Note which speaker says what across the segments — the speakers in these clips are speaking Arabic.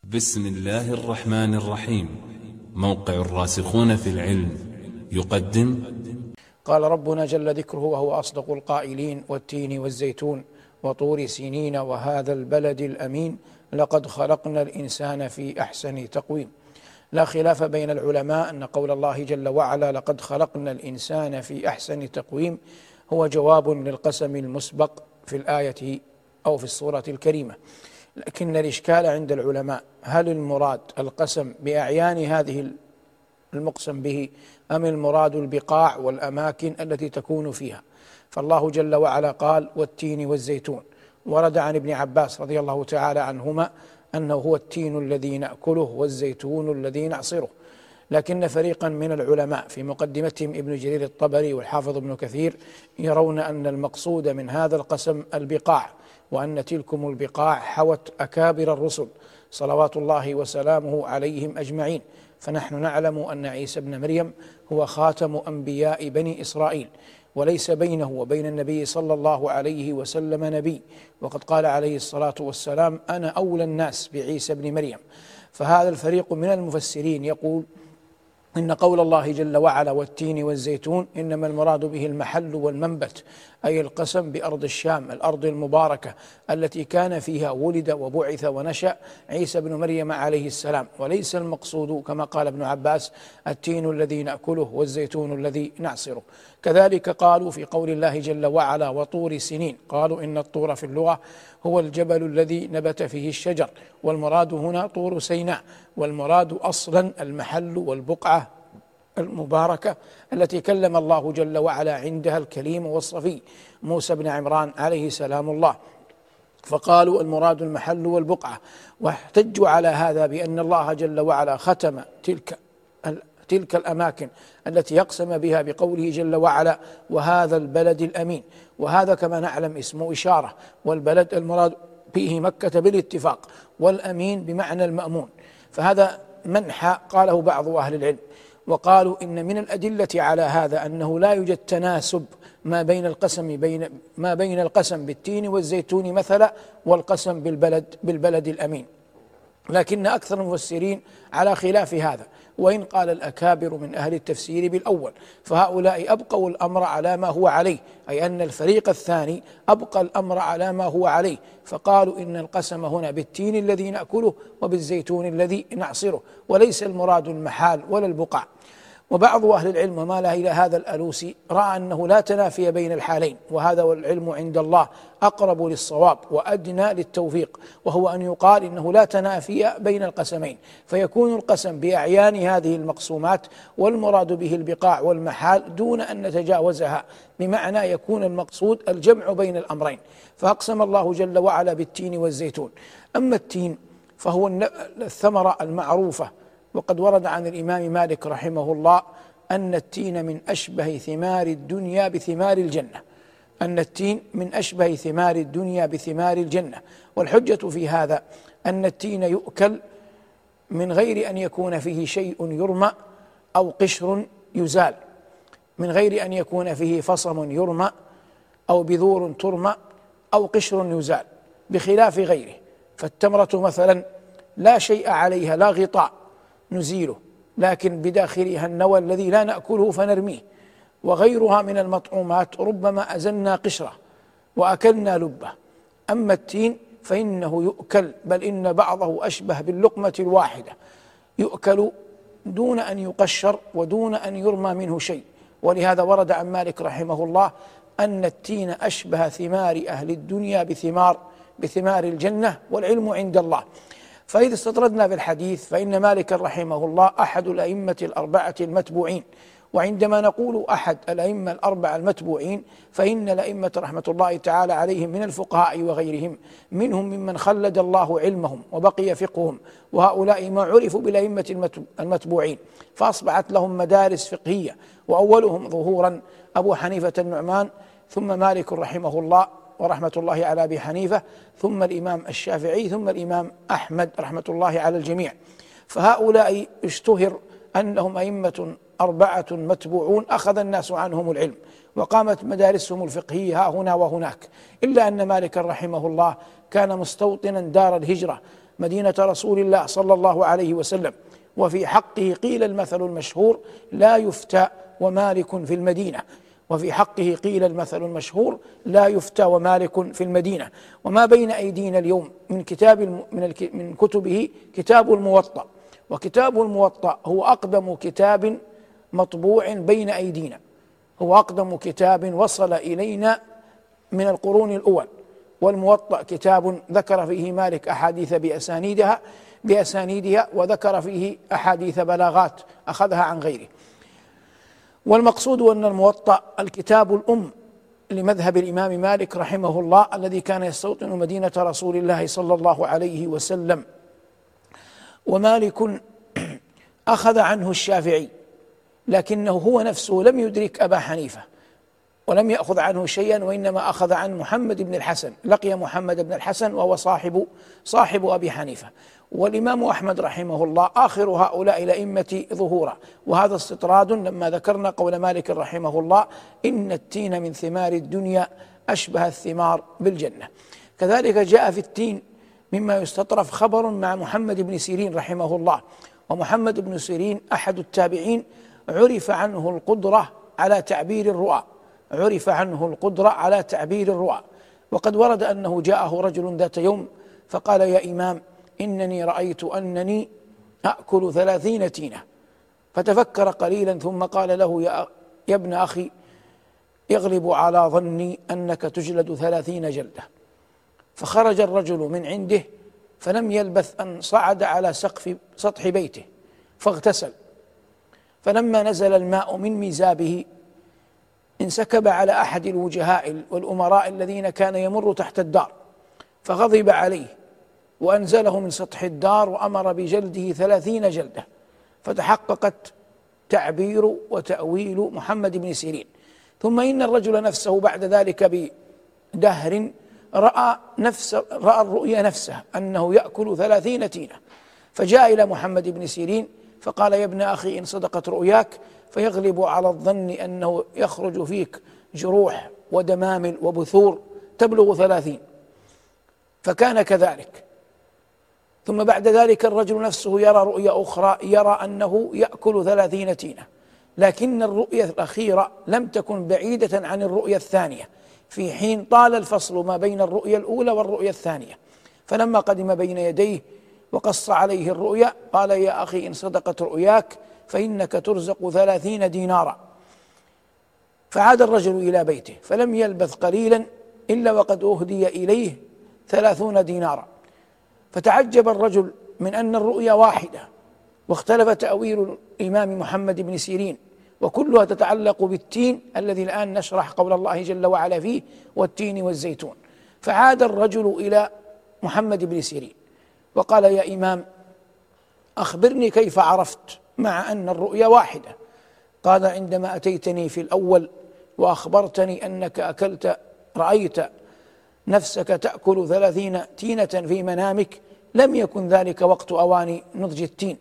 Speaker 1: بسم الله الرحمن الرحيم. موقع الراسخون في العلم يقدم.
Speaker 2: قال ربنا جل ذكره وهو أصدق القائلين: والتين والزيتون وطور سينين وهذا البلد الأمين لقد خلقنا الإنسان في أحسن تقويم. لا خلاف بين العلماء أن قول الله جل وعلا لقد خلقنا الإنسان في أحسن تقويم هو جواب للقسم المسبق في الآية أو في السورة الكريمة، لكن الإشكال عند العلماء هل المراد القسم بأعيان هذه المقسم به أم المراد البقاع والأماكن التي تكون فيها؟ فالله جل وعلا قال: والتين والزيتون. ورد عن ابن عباس رضي الله تعالى عنهما أنه هو التين الذي نأكله والزيتون الذي نعصره، لكن فريقا من العلماء في مقدمتهم ابن جرير الطبري والحافظ ابن كثير يرون أن المقصود من هذا القسم البقاع، وأن تلكم البقاع حوت أكابر الرسل صلوات الله وسلامه عليهم أجمعين. فنحن نعلم أن عيسى ابن مريم هو خاتم أنبياء بني إسرائيل، وليس بينه وبين النبي صلى الله عليه وسلم نبي، وقد قال عليه الصلاة والسلام: أنا أولى الناس بعيسى ابن مريم. فهذا الفريق من المفسرين يقول إن قول الله جل وعلا والتين والزيتون إنما المراد به المحل والمنبت، أي القسم بأرض الشام، الأرض المباركة التي كان فيها ولد وبعث ونشأ عيسى بن مريم عليه السلام، وليس المقصود كما قال ابن عباس التين الذي نأكله والزيتون الذي نعصره. كذلك قالوا في قول الله جل وعلا وطور سينين، قالوا إن الطور في اللغة هو الجبل الذي نبت فيه الشجر، والمراد هنا طور سيناء، والمراد أصلا المحل والبقعة المباركة التي كلم الله جل وعلا عندها الكليم والصفي موسى بن عمران عليه سلام الله، فقالوا المراد المحل والبقعة، واحتجوا على هذا بأن الله جل وعلا ختم تلك الأماكن التي يقسم بها بقوله جل وعلا وهذا البلد الأمين، وهذا كما نعلم اسمه إشارة، والبلد المراد به مكة بالاتفاق، والأمين بمعنى المأمون. فهذا منحى قاله بعض أهل العلم، وقالوا إن من الأدلة على هذا أنه لا يوجد تناسب ما بين القسم بالتين والزيتون مثلا والقسم بالبلد الأمين، لكن أكثر المفسرين على خلاف هذا، وإن قال الأكابر من أهل التفسير بالأول، فهؤلاء أبقوا الأمر على ما هو عليه، أي أن الفريق الثاني أبقى الأمر على ما هو عليه، فقالوا إن القسم هنا بالتين الذي نأكله وبالزيتون الذي نعصره، وليس المراد المحال ولا البقع. وبعض أهل العلم ومال إلى هذا الألوسي رأى أنه لا تنافي بين الحالين، وهذا والعلم عند الله أقرب للصواب وأدنى للتوفيق، وهو أن يقال إنه لا تنافي بين القسمين، فيكون القسم بأعيان هذه المقسومات والمراد به البقاع والمحال دون أن نتجاوزها، بمعنى يكون المقصود الجمع بين الأمرين. فأقسم الله جل وعلا بالتين والزيتون. أما التين فهو الثمرة المعروفة، وقد ورد عن الإمام مالك رحمه الله أن التين من أشبه ثمار الدنيا بثمار الجنة، أن التين من أشبه ثمار الدنيا بثمار الجنة. والحجة في هذا أن التين يؤكل من غير أن يكون فيه شيء يرمى أو قشر يزال، من غير أن يكون فيه فصم يرمى أو بذور ترمى أو قشر يزال، بخلاف غيره. فالتمرة مثلا لا شيء عليها، لا غطاء نزيله، لكن بداخلها النوى الذي لا نأكله فنرميه. وغيرها من المطعومات ربما أزلنا قشرة وأكلنا لبه. أما التين فإنه يؤكل، بل إن بعضه أشبه باللقمة الواحدة، يؤكل دون أن يقشر ودون أن يرمى منه شيء. ولهذا ورد عن مالك رحمه الله أن التين أشبه ثمار أهل الدنيا بثمار الجنة، والعلم عند الله. فإذا استطردنا بالحديث فإن مالك رحمه الله أحد الأئمة الأربعة المتبوعين، وعندما نقول أحد الأئمة الأربعة المتبوعين فإن الأئمة رحمة الله تعالى عليهم من الفقهاء وغيرهم، منهم ممن خلد الله علمهم وبقي فقههم، وهؤلاء ما عرفوا بالأئمة المتبوعين، فأصبحت لهم مدارس فقهية، وأولهم ظهورا أبو حنيفة النعمان، ثم مالك رحمه الله ورحمة الله على أبي حنيفة، ثم الإمام الشافعي، ثم الإمام أحمد رحمة الله على الجميع. فهؤلاء اشتهر أنهم أئمة أربعة متبوعون أخذ الناس عنهم العلم، وقامت مدارسهم الفقهية ها هنا وهناك، إلا أن مالك رحمه الله كان مستوطنا دار الهجرة مدينة رسول الله صلى الله عليه وسلم، وفي حقه قيل المثل المشهور: لا يفتى ومالك في المدينة. وفي حقه قيل المثل المشهور: لا يفتى ومالك في المدينة. وما بين أيدينا اليوم من من كتبه كتاب الموطأ، وكتاب الموطأ هو أقدم كتاب مطبوع بين أيدينا، هو أقدم كتاب وصل إلينا من القرون الأول. والموطأ كتاب ذكر فيه مالك أحاديث بأسانيدها، وذكر فيه أحاديث بلاغات أخذها عن غيره. والمقصود أن الموطأ الكتاب الأم لمذهب الإمام مالك رحمه الله، الذي كان يستوطن مدينة رسول الله صلى الله عليه وسلم. ومالك أخذ عنه الشافعي، لكنه هو نفسه لم يدرك أبا حنيفة ولم يأخذ عنه شيئا، وإنما أخذ عن محمد بن الحسن، لقي محمد بن الحسن وهو صاحب أبي حنيفة. والإمام أحمد رحمه الله آخر هؤلاء الأئمة ظهورا، وهذا استطراد لما ذكرنا قول مالك رحمه الله: إن التين من ثمار الدنيا أشبه الثمار بالجنة. كذلك جاء في التين مما يستطرف خبر مع محمد بن سيرين رحمه الله. ومحمد بن سيرين أحد التابعين، عرف عنه القدرة على تعبير الرؤى. وقد ورد أنه جاءه رجل ذات يوم فقال: يا إمام، إنني رأيت أنني أأكل 30 تينة. فتفكر قليلا ثم قال له: يا ابن أخي، يغلب على ظني أنك تجلد 30 جلدة. فخرج الرجل من عنده، فلم يلبث أن صعد على سطح بيته فاغتسل. فلما نزل الماء من ميزابه انسكب على أحد الوجهاء والأمراء الذين كان يمر تحت الدار، فغضب عليه وأنزله من سطح الدار وأمر بجلده 30 جلدة. فتحققت تعبير وتأويل محمد بن سيرين. ثم إن الرجل نفسه بعد ذلك بدهر رأى الرؤيا نفسه أنه يأكل 30 تينة، فجاء إلى محمد بن سيرين فقال: يا ابن أخي، إن صدقت رؤياك فيغلب على الظن أنه يخرج فيك جروح ودمامل وبثور تبلغ 30. فكان كذلك. ثم بعد ذلك الرجل نفسه يرى رؤيا أخرى، يرى أنه يأكل 30 تينة، لكن الرؤيا الأخيرة لم تكن بعيدة عن الرؤيا الثانية، في حين طال الفصل ما بين الرؤيا الأولى والرؤيا الثانية. فلما قدم بين يديه وقص عليه الرؤيا قال: يا أخي، إن صدقت رؤياك فإنك ترزق 30 دينارا. فعاد الرجل إلى بيته، فلم يلبث قليلا إلا وقد أهدي إليه 30 دينارا. فتعجب الرجل من أن الرؤيا واحدة، واختلف تأويل الإمام محمد بن سيرين، وكلها تتعلق بالتين الذي الآن نشرح قول الله جل وعلا فيه: والتين والزيتون. فعاد الرجل إلى محمد بن سيرين وقال: يا إمام، أخبرني كيف عرفت مع أن الرؤيا واحدة؟ قال: عندما أتيتني في الأول وأخبرتني أنك رأيت نفسك تأكل 30 تينة في منامك، لم يكن ذلك وقت أوان نضج التين،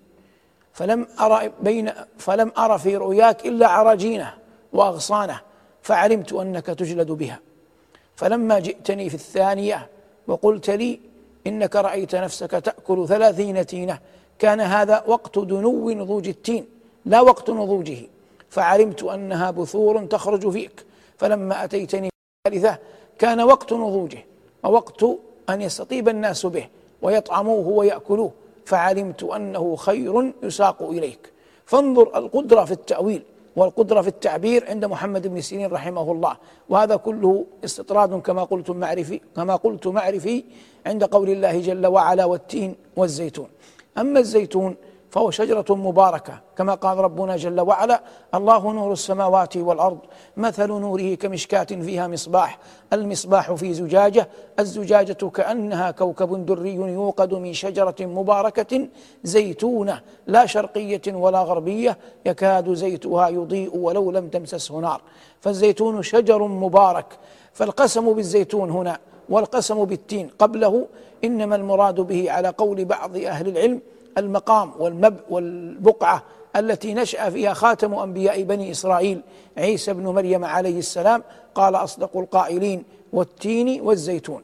Speaker 2: فلم أرى في رؤياك إلا عراجينه وأغصانه، فعلمت أنك تجلد بها. فلما جئتني في الثانية وقلت لي إنك رأيت نفسك تأكل 30 تينة، كان هذا وقت دنو نضوج التين لا وقت نضوجه، فعلمت أنها بثور تخرج فيك. فلما أتيتني الثالثة كان وقت نضوجه ووقت أن يستطيب الناس به ويطعموه ويأكلوه، فعلمت أنه خير يساق إليك. فانظر القدرة في التأويل والقدرة في التعبير عند محمد بن سيرين رحمه الله. وهذا كله استطراد كما قلت معرفي عند قول الله جل وعلا: والتين والزيتون. أما الزيتون فهو شجرة مباركة، كما قال ربنا جل وعلا: الله نور السماوات والأرض، مثل نوره كمشكاة فيها مصباح، المصباح في زجاجة، الزجاجة كأنها كوكب دري يوقد من شجرة مباركة زيتونة لا شرقية ولا غربية يكاد زيتها يضيء ولو لم تمسسه نار. فالزيتون شجر مبارك. فالقسم بالزيتون هنا والقسم بالتين قبله إنما المراد به على قول بعض أهل العلم المقام والبقعة التي نشأ فيها خاتم أنبياء بني إسرائيل عيسى بن مريم عليه السلام. قال أصدق القائلين: والتين والزيتون.